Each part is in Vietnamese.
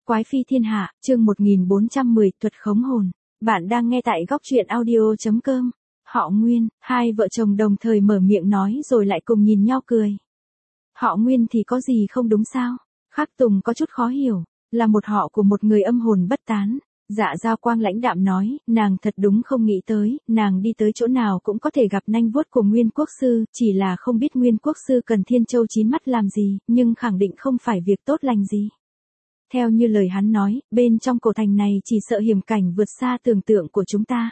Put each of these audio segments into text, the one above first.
Quái phi thiên hạ, chương 1410, thuật khống hồn. Bạn đang nghe tại góc truyện audio.com. Họ Nguyên, hai vợ chồng đồng thời mở miệng nói rồi lại cùng nhìn nhau cười. Họ Nguyên thì có gì không đúng sao? Khắc Tùng có chút khó hiểu, là một họ của một người âm hồn bất tán. Dạ Giao Quang lãnh đạm nói, nàng thật đúng không nghĩ tới, nàng đi tới chỗ nào cũng có thể gặp nanh vuốt của Nguyên Quốc Sư, chỉ là không biết Nguyên Quốc Sư cần Thiên Châu chín mắt làm gì, nhưng khẳng định không phải việc tốt lành gì. Theo như lời hắn nói, bên trong cổ thành này chỉ sợ hiểm cảnh vượt xa tưởng tượng của chúng ta.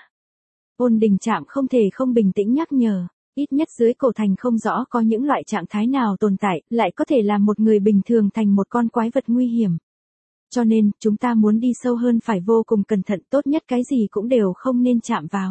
Ôn Đình Trạm không thể không bình tĩnh nhắc nhở, ít nhất dưới cổ thành không rõ có những loại trạng thái nào tồn tại, lại có thể làm một người bình thường thành một con quái vật nguy hiểm. Cho nên, chúng ta muốn đi sâu hơn phải vô cùng cẩn thận, tốt nhất cái gì cũng đều không nên chạm vào.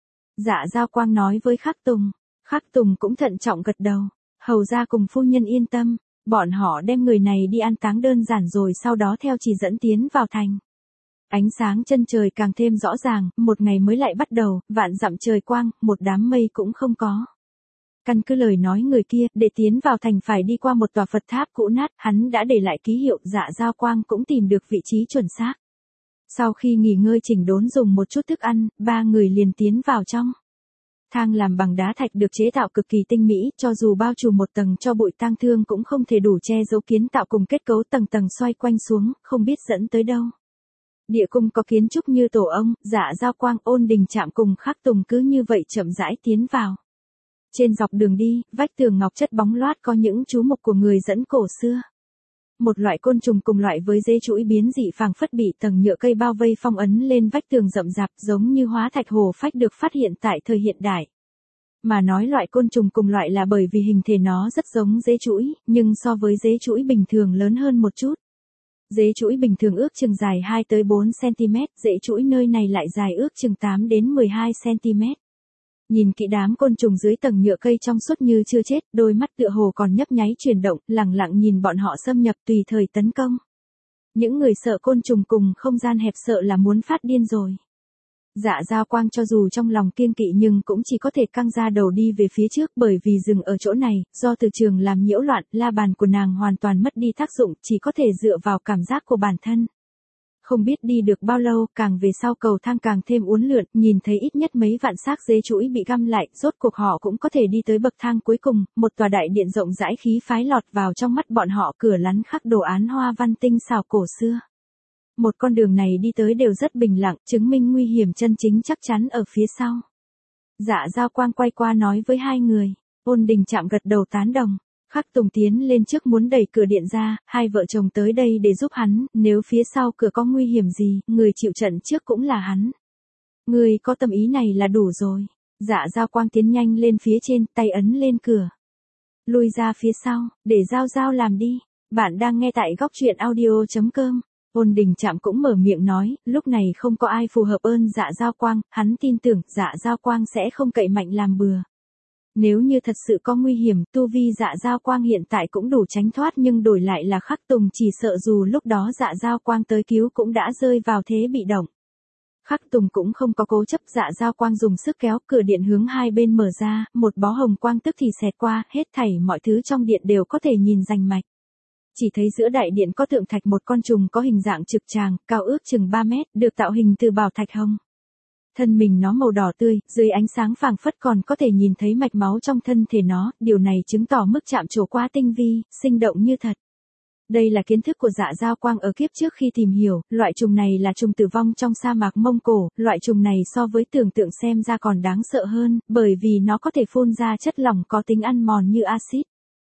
Dạ Giao Quang nói với Khắc Tùng. Khắc Tùng cũng thận trọng gật đầu. Hầu ra cùng phu nhân yên tâm, bọn họ đem người này đi an táng đơn giản rồi sau đó theo chỉ dẫn tiến vào thành. Ánh sáng chân trời càng thêm rõ ràng, một ngày mới lại bắt đầu, vạn dặm trời quang, một đám mây cũng không có. Căn cứ lời nói người kia, để tiến vào thành phải đi qua một tòa Phật tháp cũ nát, hắn đã để lại ký hiệu, Dạ Giao Quang cũng tìm được vị trí chuẩn xác. Sau khi nghỉ ngơi chỉnh đốn dùng một chút thức ăn, ba người liền tiến vào trong. Thang làm bằng đá thạch được chế tạo cực kỳ tinh mỹ, cho dù bao trùm một tầng cho bụi tang thương cũng không thể đủ che giấu kiến tạo cùng kết cấu tầng tầng xoay quanh xuống, không biết dẫn tới đâu. Địa cung có kiến trúc như tổ ông, Dạ Giao Quang, Ôn Đình Trạm cùng Khắc Tùng cứ như vậy chậm rãi tiến vào. Trên dọc đường đi, vách tường ngọc chất bóng loát có những chú mục của người dẫn cổ xưa. Một loại côn trùng cùng loại với dế chuỗi biến dị phảng phất bị tầng nhựa cây bao vây phong ấn lên vách tường rậm rạp, giống như hóa thạch hổ phách được phát hiện tại thời hiện đại. Mà nói loại côn trùng cùng loại là bởi vì hình thể nó rất giống dế chuỗi, nhưng so với dế chuỗi bình thường lớn hơn một chút. Dế chuỗi bình thường ước chừng dài 2 tới 4 cm, dế chuỗi nơi này lại dài ước chừng 8 đến 12 cm. Nhìn kỹ đám côn trùng dưới tầng nhựa cây trong suốt như chưa chết, đôi mắt tựa hồ còn nhấp nháy chuyển động, lẳng lặng nhìn bọn họ xâm nhập tùy thời tấn công. Những người sợ côn trùng cùng không gian hẹp sợ là muốn phát điên rồi. Dạ Giao Quang cho dù trong lòng kiêng kỵ nhưng cũng chỉ có thể căng ra đầu đi về phía trước, bởi vì dừng ở chỗ này, do từ trường làm nhiễu loạn, la bàn của nàng hoàn toàn mất đi tác dụng, chỉ có thể dựa vào cảm giác của bản thân. Không biết đi được bao lâu, càng về sau cầu thang càng thêm uốn lượn, nhìn thấy ít nhất mấy vạn xác dế chuỗi bị găm lại, rốt cuộc họ cũng có thể đi tới bậc thang cuối cùng, một tòa đại điện rộng rãi khí phái lọt vào trong mắt bọn họ, cửa lắn khắc đồ án hoa văn tinh xảo cổ xưa. Một con đường này đi tới đều rất bình lặng, chứng minh nguy hiểm chân chính chắc chắn ở phía sau. Dạ Giao Quang quay qua nói với hai người, Ôn Đình Trạm gật đầu tán đồng. Khắc Tùng tiến lên trước muốn đẩy cửa điện ra, hai vợ chồng tới đây để giúp hắn, nếu phía sau cửa có nguy hiểm gì, người chịu trận trước cũng là hắn. Người có tâm ý này là đủ rồi. Dạ Giao Quang tiến nhanh lên phía trên, tay ấn lên cửa. Lui ra phía sau, để Giao Giao làm đi. Bạn đang nghe tại góc truyện audio.com. Ôn Đình Trạm cũng mở miệng nói, lúc này không có ai phù hợp ơn Dạ Giao Quang, hắn tin tưởng Dạ Giao Quang sẽ không cậy mạnh làm bừa. Nếu như thật sự có nguy hiểm, tu vi Dạ Giao Quang hiện tại cũng đủ tránh thoát, nhưng đổi lại là Khắc Tùng chỉ sợ dù lúc đó Dạ Giao Quang tới cứu cũng đã rơi vào thế bị động. Khắc Tùng cũng không có cố chấp, Dạ Giao Quang dùng sức kéo cửa điện hướng hai bên mở ra, một bó hồng quang tức thì xẹt qua, hết thảy mọi thứ trong điện đều có thể nhìn rành mạch. Chỉ thấy giữa đại điện có tượng thạch một con trùng có hình dạng trực tràng, cao ước chừng 3 mét, được tạo hình từ bảo thạch hồng. Thân mình nó màu đỏ tươi, dưới ánh sáng phảng phất còn có thể nhìn thấy mạch máu trong thân thể nó, điều này chứng tỏ mức chạm trổ quá tinh vi, sinh động như thật. Đây là kiến thức của Dạ Giao Quang ở kiếp trước khi tìm hiểu, loại trùng này là trùng tử vong trong sa mạc Mông Cổ, loại trùng này so với tưởng tượng xem ra còn đáng sợ hơn, bởi vì nó có thể phun ra chất lỏng có tính ăn mòn như axit.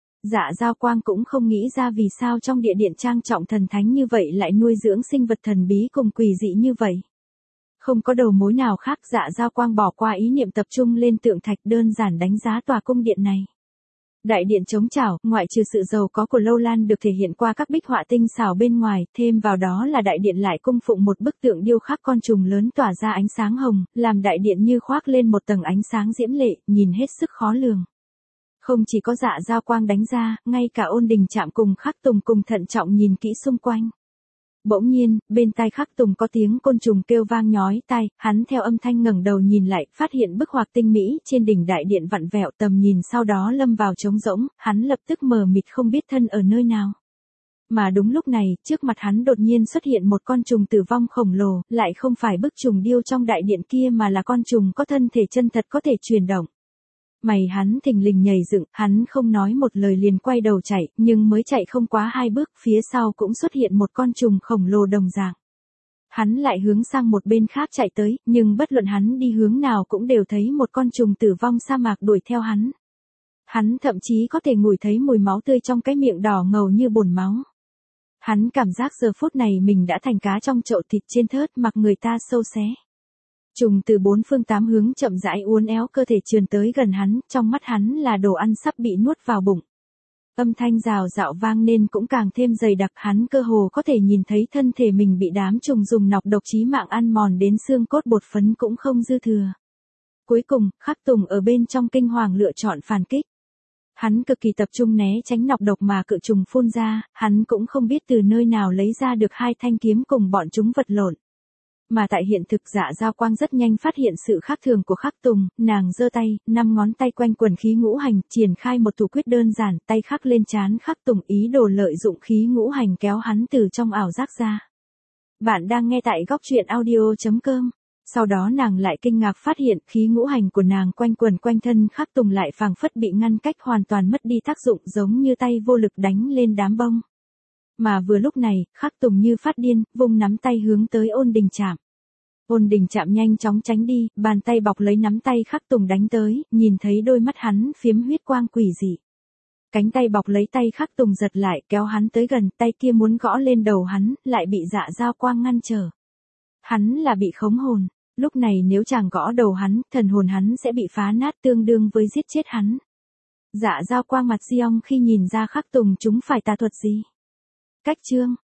Dạ Giao Quang cũng không nghĩ ra vì sao trong địa điện trang trọng thần thánh như vậy lại nuôi dưỡng sinh vật thần bí cùng quỷ dị như vậy. Không có đầu mối nào khác, Dạ Giao Quang bỏ qua ý niệm tập trung lên tượng thạch, đơn giản đánh giá tòa cung điện này. Đại điện trống trảo, ngoại trừ sự giàu có của Lâu Lan được thể hiện qua các bích họa tinh xảo bên ngoài, thêm vào đó là đại điện lại cung phụng một bức tượng điêu khắc con trùng lớn tỏa ra ánh sáng hồng, làm đại điện như khoác lên một tầng ánh sáng diễm lệ, nhìn hết sức khó lường. Không chỉ có Dạ Giao Quang đánh ra, ngay cả Ôn Đình Trạm cùng Khắc Tùng cùng thận trọng nhìn kỹ xung quanh. Bỗng nhiên, bên tai Khắc Tùng có tiếng côn trùng kêu vang nhói tai, hắn theo âm thanh ngẩng đầu nhìn lại, phát hiện bức họa tinh mỹ trên đỉnh đại điện vặn vẹo, tầm nhìn sau đó lâm vào trống rỗng, hắn lập tức mờ mịt không biết thân ở nơi nào. Mà đúng lúc này, trước mặt hắn đột nhiên xuất hiện một con trùng tử vong khổng lồ, lại không phải bức trùng điêu trong đại điện kia mà là con trùng có thân thể chân thật có thể chuyển động. Mày hắn thình lình nhảy dựng, hắn không nói một lời liền quay đầu chạy, nhưng mới chạy không quá 2 bước, phía sau cũng xuất hiện một con trùng khổng lồ đồng dạng. Hắn lại hướng sang một bên khác chạy tới, nhưng bất luận hắn đi hướng nào cũng đều thấy một con trùng tử vong sa mạc đuổi theo hắn. Hắn thậm chí có thể ngửi thấy mùi máu tươi trong cái miệng đỏ ngầu như bồn máu. Hắn cảm giác giờ phút này mình đã thành cá trong chậu thịt trên thớt mặc người ta sâu xé. Trùng từ 4 phương 8 hướng chậm rãi uốn éo cơ thể trườn tới gần hắn, trong mắt hắn là đồ ăn sắp bị nuốt vào bụng. Âm thanh rào rạo vang nên cũng càng thêm dày đặc, hắn cơ hồ có thể nhìn thấy thân thể mình bị đám trùng dùng nọc độc chí mạng ăn mòn đến xương cốt bột phấn cũng không dư thừa. Cuối cùng, Khắc Tùng ở bên trong kinh hoàng lựa chọn phản kích. Hắn cực kỳ tập trung né tránh nọc độc mà cự trùng phun ra, hắn cũng không biết từ nơi nào lấy ra được 2 thanh kiếm cùng bọn chúng vật lộn. Mà tại hiện thực Dạ Giao Quang rất nhanh phát hiện sự khác thường của Khắc Tùng, nàng giơ tay, 5 ngón tay quanh quần khí ngũ hành, triển khai một thủ quyết đơn giản, tay khắc lên trán Khắc Tùng ý đồ lợi dụng khí ngũ hành kéo hắn từ trong ảo giác ra. Bạn đang nghe tại góc truyện audio.com. Sau đó nàng lại kinh ngạc phát hiện khí ngũ hành của nàng quanh quần quanh thân Khắc Tùng lại phảng phất bị ngăn cách hoàn toàn mất đi tác dụng, giống như tay vô lực đánh lên đám bông. Mà vừa lúc này, Khắc Tùng như phát điên, vung nắm tay hướng tới Ôn Đình Trạm. Ôn Đình Trạm nhanh chóng tránh đi, bàn tay bọc lấy nắm tay Khắc Tùng đánh tới, nhìn thấy đôi mắt hắn phiếm huyết quang quỷ dị. Cánh tay bọc lấy tay Khắc Tùng giật lại, kéo hắn tới gần, tay kia muốn gõ lên đầu hắn, lại bị Dạ Giao Quang ngăn trở. Hắn là bị khống hồn, lúc này nếu chàng gõ đầu hắn, thần hồn hắn sẽ bị phá nát tương đương với giết chết hắn. Dạ Giao Quang mặt xiong khi nhìn ra Khắc Tùng chúng phải tà thuật gì. Cách chương